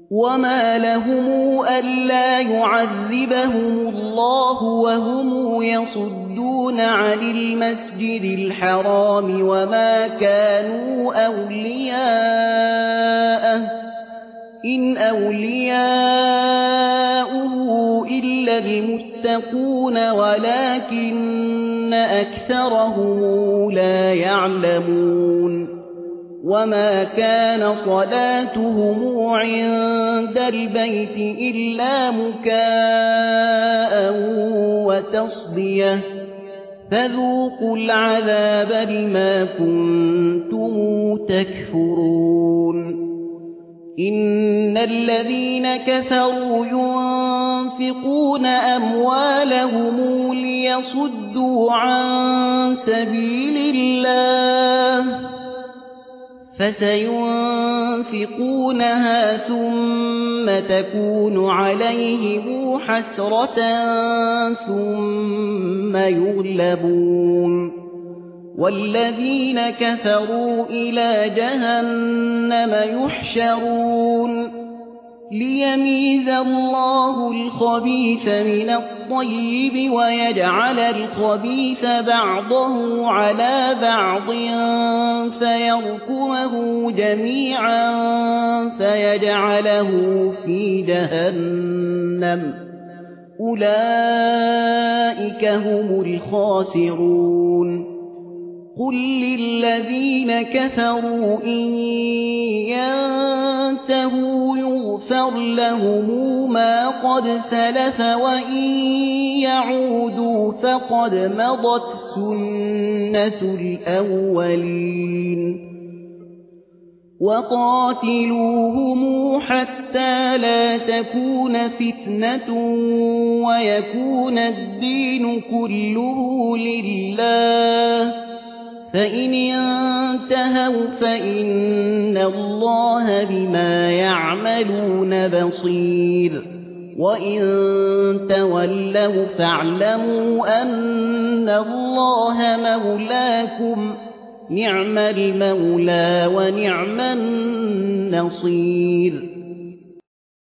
وما لهم ألا يعذبهم الله وهم يصدون عن المسجد الحرام وما كانوا أولياءه إن أولياؤه إلا المتقون ولكن أكثرهم لا يعلمون وما كان صلاتهم عند البيت إلا مكاء وتصدية فذوقوا العذاب بما كنتم تكفرون إن الذين كفروا ينفقون أموالهم ليصدوا عن سبيل الله فسينفقونها ثم تكون عليهم حسرة ثم يغلبون والذين كفروا إلى جهنم يحشرون ليميز الله الخبيث من الطيب ويجعل الخبيث بعضه على بعض فيركمه جميعا فيجعله في جهنم أولئك هم الخاسرون قل للذين كفروا إن ينتهوا يغفر لهم ما قد سلف وإن يعودوا فقد مضت سنة الأولين وقاتلوهم حتى لا تكون فتنة ويكون الدين كله لله فإن انتهوا فإن الله بما يعملون بصير وإن تولوا فاعلموا أن الله مولاكم نعم المولى ونعم النصير